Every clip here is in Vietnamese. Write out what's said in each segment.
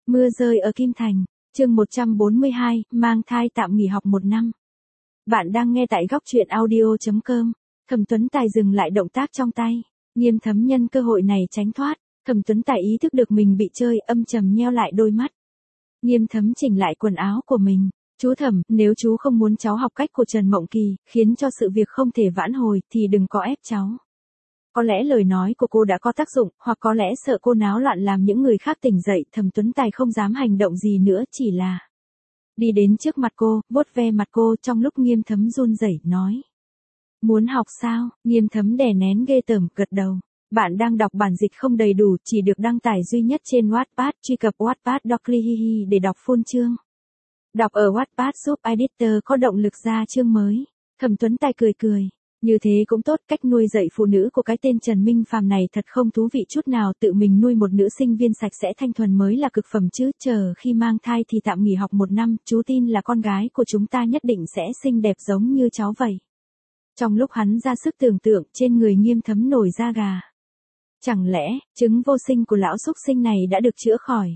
Mưa rơi ở Kim Thành, chương 142, mang thai tạm nghỉ học 1 năm. Bạn đang nghe tại góc truyện audio.com. Thẩm Tuấn Tài dừng lại động tác trong tay, Nghiêm Thấm nhân cơ hội này tránh thoát. Thẩm Tuấn Tài ý thức được mình bị chơi, âm trầm nheo lại đôi mắt. Nghiêm Thấm chỉnh lại quần áo của mình. Chú Thẩm, nếu chú không muốn cháu học cách của Trần Mộng Kỳ, khiến cho sự việc không thể vãn hồi, thì đừng có ép cháu. Có lẽ lời nói của cô đã có tác dụng, hoặc có lẽ sợ cô náo loạn làm những người khác tỉnh dậy. Thẩm Tuấn Tài không dám hành động gì nữa, chỉ là đi đến trước mặt cô, vuốt ve mặt cô trong lúc Nghiêm Thấm run rẩy nói. Muốn học sao? Nghiêm Thấm đè nén ghê tởm, gật đầu. Bạn đang đọc bản dịch không đầy đủ, chỉ được đăng tải duy nhất trên Wattpad, truy cập Wattpad.com để đọc full chương. Đọc ở Wattpad giúp editor có động lực ra chương mới. Thẩm Tuấn Tài cười cười. Như thế cũng tốt, cách nuôi dạy phụ nữ của cái tên Trần Minh Phàm này thật không thú vị chút nào, tự mình nuôi một nữ sinh viên sạch sẽ thanh thuần mới là cực phẩm chứ, chờ khi mang thai thì tạm nghỉ học 1 năm, chú tin là con gái của chúng ta nhất định sẽ xinh đẹp giống như cháu vậy. Trong lúc hắn ra sức tưởng tượng, trên người Nghiêm Thấm nổi da gà. Chẳng lẽ, chứng vô sinh của lão xúc sinh này đã được chữa khỏi?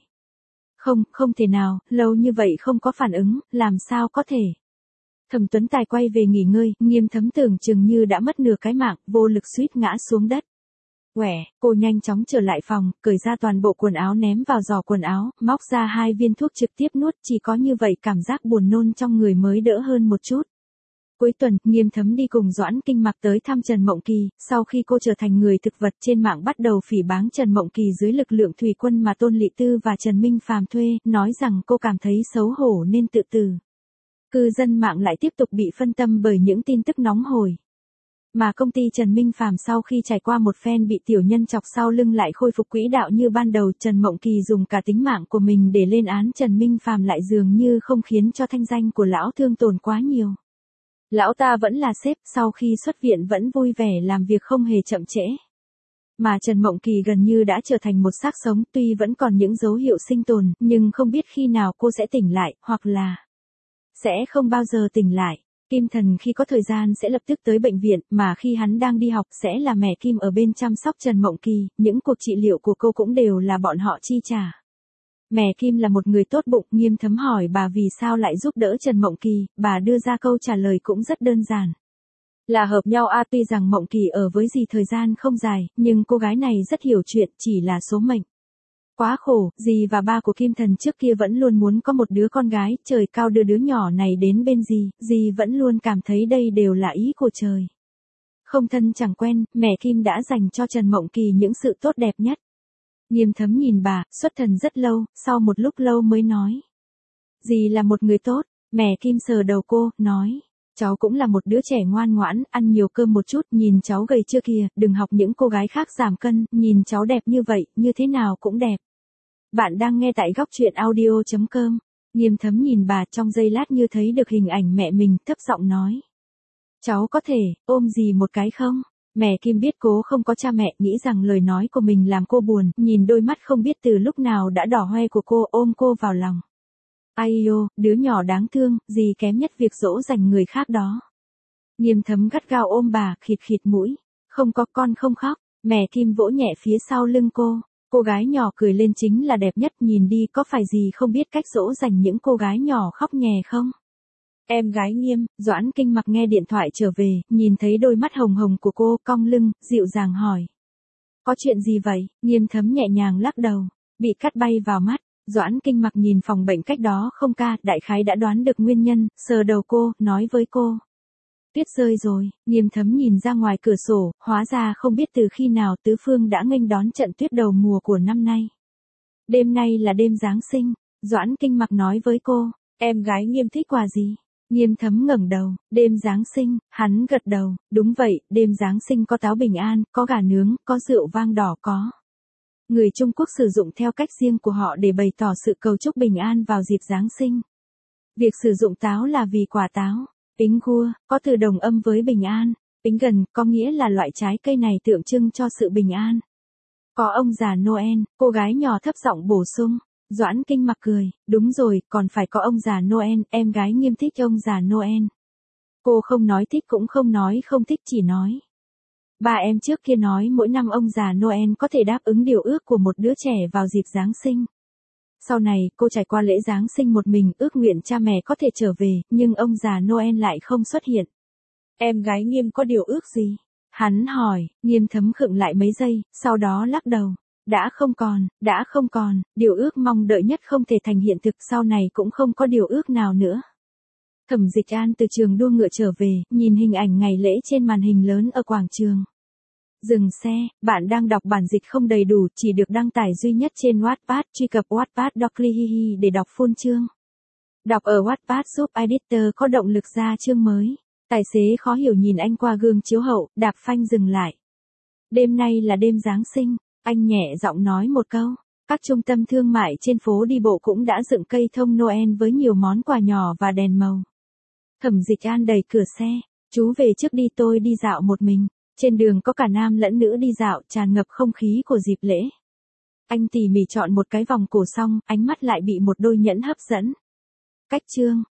Không thể nào, lâu như vậy không có phản ứng, làm sao có thể? Thẩm Tuấn Tài quay về nghỉ ngơi, Nghiêm Thấm tưởng chừng như đã mất nửa cái mạng, vô lực suýt ngã xuống đất. Quẻ, cô nhanh chóng trở lại phòng, cởi ra toàn bộ quần áo ném vào giỏ quần áo, móc ra 2 viên thuốc trực tiếp nuốt, chỉ có như vậy cảm giác buồn nôn trong người mới đỡ hơn một chút. Cuối tuần, Nghiêm Thấm đi cùng Doãn Kinh Mặc tới thăm Trần Mộng Kỳ, sau khi cô trở thành người thực vật trên mạng bắt đầu phỉ báng Trần Mộng Kỳ dưới lực lượng thủy quân mà Tôn Lị Tư và Trần Minh Phàm thuê, nói rằng cô cảm thấy xấu hổ nên tự tử. Cư dân mạng lại tiếp tục bị phân tâm bởi những tin tức nóng hổi. Mà công ty Trần Minh Phàm sau khi trải qua một phen bị tiểu nhân chọc sau lưng lại khôi phục quỹ đạo như ban đầu, Trần Mộng Kỳ dùng cả tính mạng của mình để lên án Trần Minh Phàm lại dường như không khiến cho thanh danh của lão thương tổn quá nhiều. Lão ta vẫn là sếp, sau khi xuất viện vẫn vui vẻ làm việc không hề chậm trễ. Mà Trần Mộng Kỳ gần như đã trở thành một xác sống, tuy vẫn còn những dấu hiệu sinh tồn, nhưng không biết khi nào cô sẽ tỉnh lại, hoặc là sẽ không bao giờ tỉnh lại. Kim Thần khi có thời gian sẽ lập tức tới bệnh viện, mà khi hắn đang đi học sẽ là mẹ Kim ở bên chăm sóc Trần Mộng Kỳ, những cuộc trị liệu của cô cũng đều là bọn họ chi trả. Mẹ Kim là một người tốt bụng, Nghiêm Thấm hỏi bà vì sao lại giúp đỡ Trần Mộng Kỳ, bà đưa ra câu trả lời cũng rất đơn giản. Là hợp nhau a, tuy rằng Mộng Kỳ ở với dì thời gian không dài, nhưng cô gái này rất hiểu chuyện, chỉ là số mệnh. Quá khổ, dì và ba của Kim Thần trước kia vẫn luôn muốn có một đứa con gái, trời cao đưa đứa nhỏ này đến bên dì vẫn luôn cảm thấy đây đều là ý của trời. Không thân chẳng quen, mẹ Kim đã dành cho Trần Mộng Kỳ những sự tốt đẹp nhất. Nghiêm Thấm nhìn bà, xuất thần rất lâu, sau một lúc lâu mới nói. Dì là một người tốt, mẹ Kim sờ đầu cô, nói. Cháu cũng là một đứa trẻ ngoan ngoãn, ăn nhiều cơm một chút, nhìn cháu gầy chưa kìa, đừng học những cô gái khác giảm cân, nhìn cháu đẹp như vậy, như thế nào cũng đẹp. Bạn đang nghe tại góc truyện audio.com. Nghiêm Thấm nhìn bà trong giây lát như thấy được hình ảnh mẹ mình, thấp giọng nói. Cháu có thể, ôm dì một cái không? Mẹ Kim biết cô không có cha mẹ, nghĩ rằng lời nói của mình làm cô buồn, nhìn đôi mắt không biết từ lúc nào đã đỏ hoe của cô, ôm cô vào lòng. Ai ô, đứa nhỏ đáng thương, dì kém nhất việc dỗ dành người khác đó. Nghiêm Thấm gắt gao ôm bà, khịt khịt mũi. Không có, con không khóc. Mẹ Kim vỗ nhẹ phía sau lưng cô. Cô gái nhỏ cười lên chính là đẹp nhất, nhìn đi, có phải dì không biết cách dỗ dành những cô gái nhỏ khóc nhè không? Em gái Nghiêm, Doãn Kinh Mặc nghe điện thoại trở về, nhìn thấy đôi mắt hồng hồng của cô, cong lưng, dịu dàng hỏi. Có chuyện gì vậy? Nghiêm Thấm nhẹ nhàng lắc đầu. Bị cắt bay vào mắt. Doãn Kinh Mặc nhìn phòng bệnh cách đó không ca, đại khái đã đoán được nguyên nhân, sờ đầu cô, nói với cô. Tuyết rơi rồi. Nghiêm Thấm nhìn ra ngoài cửa sổ, hóa ra không biết từ khi nào Tứ Phương đã nghênh đón trận tuyết đầu mùa của năm nay. Đêm nay là đêm Giáng sinh. Doãn Kinh Mặc nói với cô. Em gái Nghiêm thích quà gì? Nghiêm Thấm ngẩng đầu. Đêm Giáng sinh. Hắn gật đầu. Đúng vậy, đêm Giáng sinh có táo bình an, có gà nướng, có rượu vang đỏ, có. Người Trung Quốc sử dụng theo cách riêng của họ để bày tỏ sự cầu chúc bình an vào dịp Giáng sinh. Việc sử dụng táo là vì quả táo. Pính gua, có từ đồng âm với bình an. Pính gần, có nghĩa là loại trái cây này tượng trưng cho sự bình an. Có ông già Noel, cô gái nhỏ thấp giọng bổ sung. Doãn Kinh Mặc cười, đúng rồi, còn phải có ông già Noel, em gái Nghiêm thích ông già Noel. Cô không nói thích cũng không nói không thích, chỉ nói. Ba em trước kia nói mỗi năm ông già Noel có thể đáp ứng điều ước của một đứa trẻ vào dịp Giáng sinh. Sau này, cô trải qua lễ Giáng sinh một mình, ước nguyện cha mẹ có thể trở về, nhưng ông già Noel lại không xuất hiện. Em gái Nghiêm có điều ước gì? Hắn hỏi, Nghiêm Thấm khựng lại mấy giây, sau đó lắc đầu. Đã không còn, điều ước mong đợi nhất không thể thành hiện thực, sau này cũng không có điều ước nào nữa. Thẩm Dịch An từ trường đua ngựa trở về, nhìn hình ảnh ngày lễ trên màn hình lớn ở quảng trường. Dừng xe, bạn đang đọc bản dịch không đầy đủ, chỉ được đăng tải duy nhất trên Wattpad, truy cập Wattpad.com để đọc full chương. Đọc ở Wattpad giúp editor có động lực ra chương mới. Tài xế khó hiểu nhìn anh qua gương chiếu hậu, đạp phanh dừng lại. Đêm nay là đêm Giáng sinh, anh nhẹ giọng nói một câu. Các trung tâm thương mại trên phố đi bộ cũng đã dựng cây thông Noel với nhiều món quà nhỏ và đèn màu. Thẩm Dịch An đẩy cửa xe, chú về trước đi, tôi đi dạo một mình. Trên đường có cả nam lẫn nữ đi dạo, tràn ngập không khí của dịp lễ. Anh tỉ mỉ chọn một cái vòng cổ xong, ánh mắt lại bị một đôi nhẫn hấp dẫn. Cách chương